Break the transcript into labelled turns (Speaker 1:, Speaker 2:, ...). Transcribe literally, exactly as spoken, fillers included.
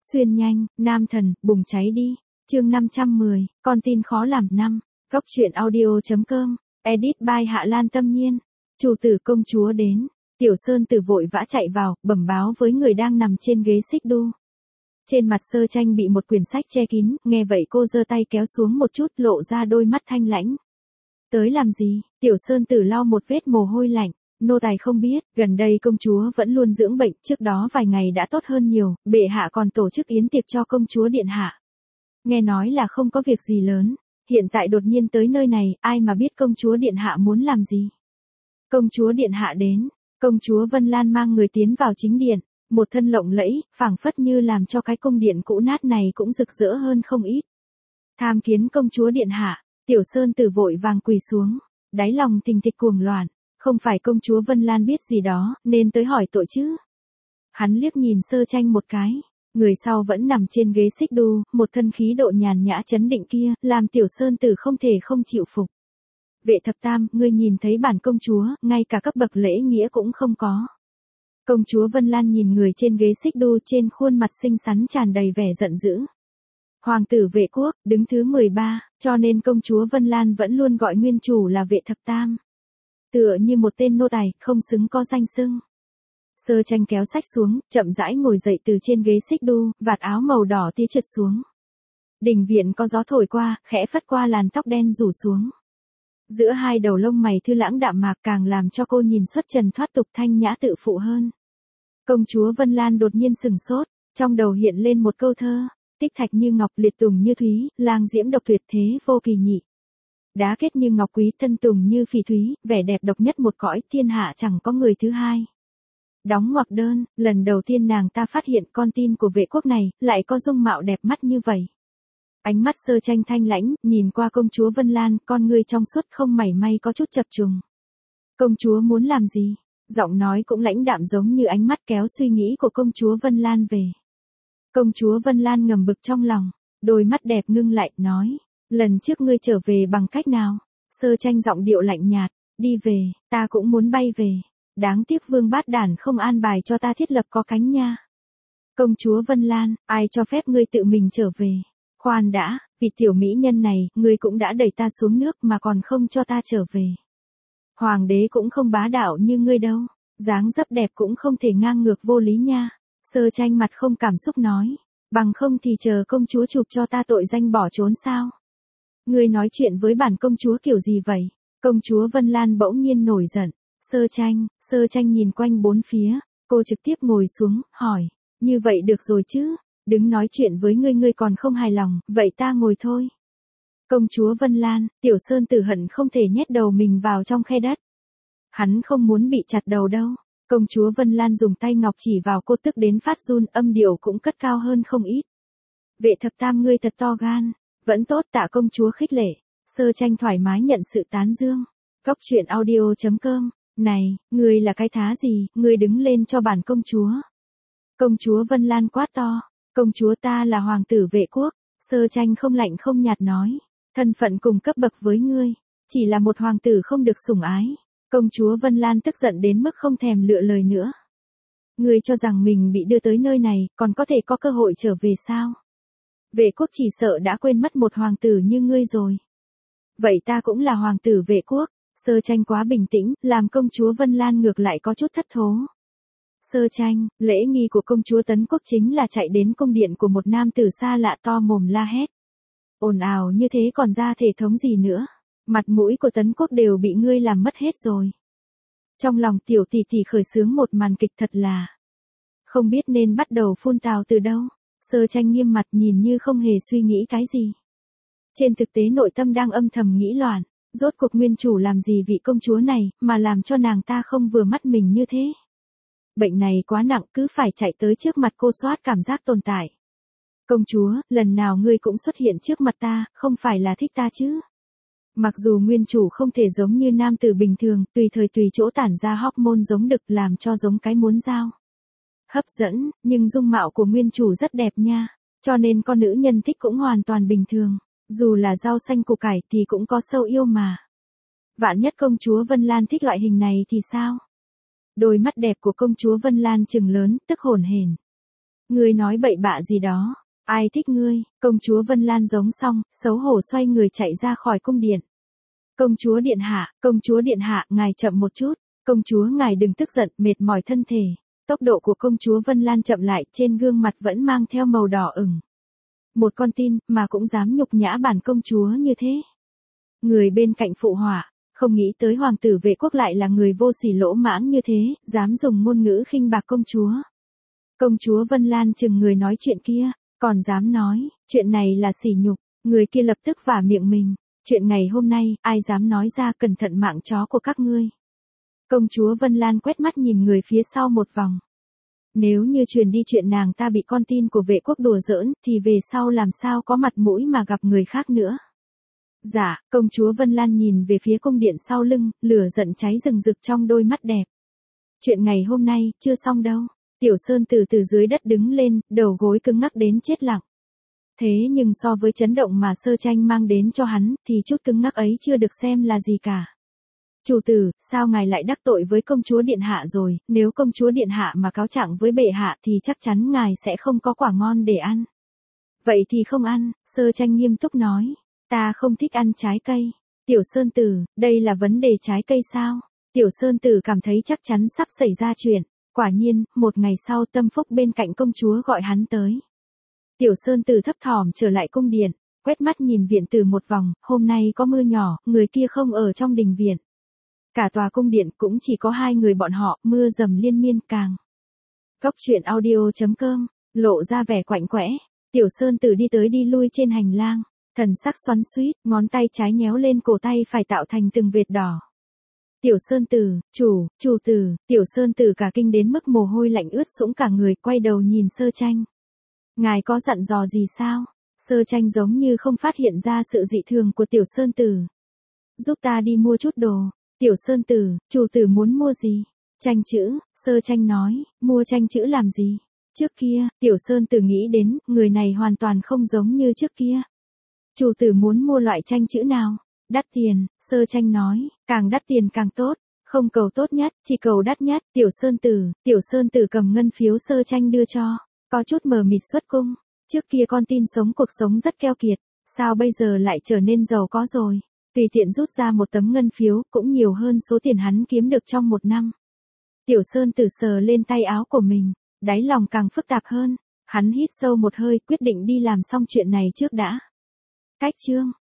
Speaker 1: Xuyên nhanh, nam thần, bùng cháy đi. Chương năm trăm mười, con tin khó làm năm. Góc truyện audio.com, edit by Hạ Lan Tâm Nhiên. Chủ tử công chúa đến. Tiểu Sơn Tử vội vã chạy vào, bẩm báo với người đang nằm trên ghế xích đu. Trên mặt Sơ Tranh bị một quyển sách che kín, nghe vậy cô giơ tay kéo xuống một chút, lộ ra đôi mắt thanh lãnh. Tới làm gì? Tiểu Sơn Tử lau một vết mồ hôi lạnh. Nô tài không biết, gần đây công chúa vẫn luôn dưỡng bệnh, trước đó vài ngày đã tốt hơn nhiều, bệ hạ còn tổ chức yến tiệc cho công chúa điện hạ. Nghe nói là không có việc gì lớn, hiện tại đột nhiên tới nơi này, ai mà biết công chúa điện hạ muốn làm gì. Công chúa điện hạ đến, công chúa Vân Lan mang người tiến vào chính điện, một thân lộng lẫy, phảng phất như làm cho cái cung điện cũ nát này cũng rực rỡ hơn không ít. Tham kiến công chúa điện hạ, Tiểu Sơn Tử vội vàng quỳ xuống, đáy lòng tình thịch cuồng loạn. Không phải công chúa Vân Lan biết gì đó, nên tới hỏi tội chứ. Hắn liếc nhìn Sơ Tranh một cái, người sau vẫn nằm trên ghế xích đu, một thân khí độ nhàn nhã chấn định kia, làm Tiểu Sơn Tử không thể không chịu phục. Vệ thập tam, ngươi nhìn thấy bản công chúa, ngay cả cấp bậc lễ nghĩa cũng không có. Công chúa Vân Lan nhìn người trên ghế xích đu, trên khuôn mặt xinh xắn tràn đầy vẻ giận dữ. Hoàng tử Vệ Quốc, đứng thứ mười ba, cho nên công chúa Vân Lan vẫn luôn gọi nguyên chủ là Vệ thập tam. Tựa như một tên nô tài, không xứng có danh xưng. Sơ Tranh kéo sách xuống, chậm rãi ngồi dậy từ trên ghế xích đu, vạt áo màu đỏ tia trượt xuống. Đình viện có gió thổi qua, khẽ phất qua làn tóc đen rủ xuống. Giữa hai đầu lông mày thư lãng đạm mạc càng làm cho cô nhìn xuất trần thoát tục thanh nhã tự phụ hơn. Công chúa Vân Lan đột nhiên sừng sốt, trong đầu hiện lên một câu thơ, tích thạch như ngọc, liệt tùng như thúy, lang diễm độc tuyệt thế vô kỳ nhị. Đá kết như ngọc quý, thân tùng như phỉ thúy, vẻ đẹp độc nhất một cõi, thiên hạ chẳng có người thứ hai. Đóng ngoặc đơn, lần đầu tiên nàng ta phát hiện con tin của Vệ Quốc này, lại có dung mạo đẹp mắt như vậy. Ánh mắt Sơ Tranh thanh lãnh, nhìn qua công chúa Vân Lan, con ngươi trong suốt không mảy may có chút chập trùng. Công chúa muốn làm gì? Giọng nói cũng lãnh đạm giống như ánh mắt kéo suy nghĩ của công chúa Vân Lan về. Công chúa Vân Lan ngầm bực trong lòng, đôi mắt đẹp ngưng lại, nói. Lần trước ngươi trở về bằng cách nào? Sơ Tranh giọng điệu lạnh nhạt, đi về, ta cũng muốn bay về. Đáng tiếc Vương Bát Đản không an bài cho ta thiết lập có cánh nha. Công chúa Vân Lan, ai cho phép ngươi tự mình trở về? Khoan đã, vì tiểu mỹ nhân này, ngươi cũng đã đẩy ta xuống nước mà còn không cho ta trở về. Hoàng đế cũng không bá đạo như ngươi đâu, dáng dấp đẹp cũng không thể ngang ngược vô lý nha. Sơ Tranh mặt không cảm xúc nói, bằng không thì chờ công chúa chụp cho ta tội danh bỏ trốn sao? Ngươi nói chuyện với bản công chúa kiểu gì vậy? Công chúa Vân Lan bỗng nhiên nổi giận. Sơ Tranh, Sơ Tranh nhìn quanh bốn phía, cô trực tiếp ngồi xuống, hỏi, như vậy được rồi chứ? Đứng nói chuyện với ngươi ngươi còn không hài lòng, vậy ta ngồi thôi. Công chúa Vân Lan, Tiểu Sơn Tử hận không thể nhét đầu mình vào trong khe đất. Hắn không muốn bị chặt đầu đâu. Công chúa Vân Lan dùng tay ngọc chỉ vào cô tức đến phát run, âm điệu cũng cất cao hơn không ít. Vệ thập tam ngươi thật to gan. Vẫn tốt, tạ công chúa khích lệ. Sơ Tranh thoải mái nhận sự tán dương. Góc truyện audio.com, này, ngươi là cái thá gì, ngươi đứng lên cho bản công chúa. Công chúa Vân Lan quát to, công chúa ta là hoàng tử Vệ Quốc. Sơ Tranh không lạnh không nhạt nói, thân phận cùng cấp bậc với ngươi, chỉ là một hoàng tử không được sủng ái. Công chúa Vân Lan tức giận đến mức không thèm lựa lời nữa. Ngươi cho rằng mình bị đưa tới nơi này, còn có thể có cơ hội trở về sao? Vệ Quốc chỉ sợ đã quên mất một hoàng tử như ngươi rồi. Vậy ta cũng là hoàng tử Vệ Quốc. Sơ Tranh quá bình tĩnh, làm công chúa Vân Lan ngược lại có chút thất thố. Sơ Tranh, lễ nghi của công chúa Tấn Quốc chính là chạy đến cung điện của một nam tử xa lạ to mồm la hét. Ồn ào như thế còn ra thể thống gì nữa. Mặt mũi của Tấn Quốc đều bị ngươi làm mất hết rồi. Trong lòng tiểu tỷ tỷ khởi xướng một màn kịch thật là. Không biết nên bắt đầu phun tào từ đâu. Sơ Tranh nghiêm mặt nhìn như không hề suy nghĩ cái gì. Trên thực tế nội tâm đang âm thầm nghĩ loạn, rốt cuộc nguyên chủ làm gì vị công chúa này, mà làm cho nàng ta không vừa mắt mình như thế. Bệnh này quá nặng, cứ phải chạy tới trước mặt cô soát cảm giác tồn tại. Công chúa, lần nào ngươi cũng xuất hiện trước mặt ta, không phải là thích ta chứ? Mặc dù nguyên chủ không thể giống như nam tử bình thường, tùy thời tùy chỗ tản ra hormone giống đực làm cho giống cái muốn dao. Hấp dẫn, nhưng dung mạo của nguyên chủ rất đẹp nha, cho nên con nữ nhân thích cũng hoàn toàn bình thường, dù là rau xanh củ cải thì cũng có sâu yêu mà. Vạn nhất công chúa Vân Lan thích loại hình này thì sao? Đôi mắt đẹp của công chúa Vân Lan trừng lớn, tức hổn hển. Ngươi nói bậy bạ gì đó, ai thích ngươi? Công chúa Vân Lan giống xong, xấu hổ xoay người chạy ra khỏi cung điện. Công chúa điện hạ, công chúa điện hạ, ngài chậm một chút, công chúa ngài đừng tức giận, mệt mỏi thân thể. Tốc độ của công chúa Vân Lan chậm lại, trên gương mặt vẫn mang theo màu đỏ ửng. Một con tin, mà cũng dám nhục nhã bản công chúa như thế. Người bên cạnh phụ họa, không nghĩ tới hoàng tử Vệ Quốc lại là người vô sỉ lỗ mãng như thế, dám dùng ngôn ngữ khinh bạc công chúa. Công chúa Vân Lan chừng người nói chuyện kia, còn dám nói, chuyện này là sỉ nhục, người kia lập tức vả miệng mình. Chuyện ngày hôm nay, ai dám nói ra, cẩn thận mạng chó của các ngươi. Công chúa Vân Lan quét mắt nhìn người phía sau một vòng. Nếu như truyền đi chuyện nàng ta bị con tin của Vệ Quốc đùa giỡn, thì về sau làm sao có mặt mũi mà gặp người khác nữa. Dạ, công chúa Vân Lan nhìn về phía cung điện sau lưng, lửa giận cháy rừng rực trong đôi mắt đẹp. Chuyện ngày hôm nay, chưa xong đâu. Tiểu Sơn từ từ dưới đất đứng lên, đầu gối cứng ngắc đến chết lặng. Thế nhưng so với chấn động mà Sơ Tranh mang đến cho hắn, thì chút cứng ngắc ấy chưa được xem là gì cả. Chủ tử, sao ngài lại đắc tội với công chúa điện hạ rồi, nếu công chúa điện hạ mà cáo trạng với bệ hạ thì chắc chắn ngài sẽ không có quả ngon để ăn. Vậy thì không ăn, Sơ Tranh nghiêm túc nói, ta không thích ăn trái cây. Tiểu Sơn Tử, đây là vấn đề trái cây sao? Tiểu Sơn Tử cảm thấy chắc chắn sắp xảy ra chuyện. Quả nhiên, một ngày sau Tâm Phúc bên cạnh công chúa gọi hắn tới. Tiểu Sơn Tử thấp thỏm trở lại cung điện, quét mắt nhìn viện tử một vòng, hôm nay có mưa nhỏ, người kia không ở trong đình viện. Cả tòa cung điện cũng chỉ có hai người bọn họ, mưa dầm liên miên càng. Góc truyện audio chấm com, lộ ra vẻ quạnh quẽ, Tiểu Sơn Tử đi tới đi lui trên hành lang, thần sắc xoắn xuýt, ngón tay trái nhéo lên cổ tay phải tạo thành từng vệt đỏ. Tiểu Sơn Tử, chủ, chủ tử, Tiểu Sơn Tử cả kinh đến mức mồ hôi lạnh ướt sũng cả người, quay đầu nhìn Sơ Tranh. Ngài có dặn dò gì sao? Sơ Tranh giống như không phát hiện ra sự dị thường của Tiểu Sơn Tử. Giúp ta đi mua chút đồ. Tiểu Sơn Tử, chủ tử muốn mua gì? Tranh chữ, Sơ Tranh nói, mua tranh chữ làm gì? Trước kia, Tiểu Sơn Tử nghĩ đến, người này hoàn toàn không giống như trước kia. Chủ tử muốn mua loại tranh chữ nào? Đắt tiền, Sơ Tranh nói, càng đắt tiền càng tốt, không cầu tốt nhất, chỉ cầu đắt nhất. Tiểu Sơn Tử, Tiểu Sơn Tử cầm ngân phiếu Sơ Tranh đưa cho, có chút mờ mịt xuất cung. Trước kia con tin sống cuộc sống rất keo kiệt, sao bây giờ lại trở nên giàu có rồi? Tùy tiện rút ra một tấm ngân phiếu cũng nhiều hơn số tiền hắn kiếm được trong một năm. Tiểu Sơn Tử sờ lên tay áo của mình, đáy lòng càng phức tạp hơn. Hắn hít sâu một hơi, quyết định đi làm xong chuyện này trước đã. Cách chương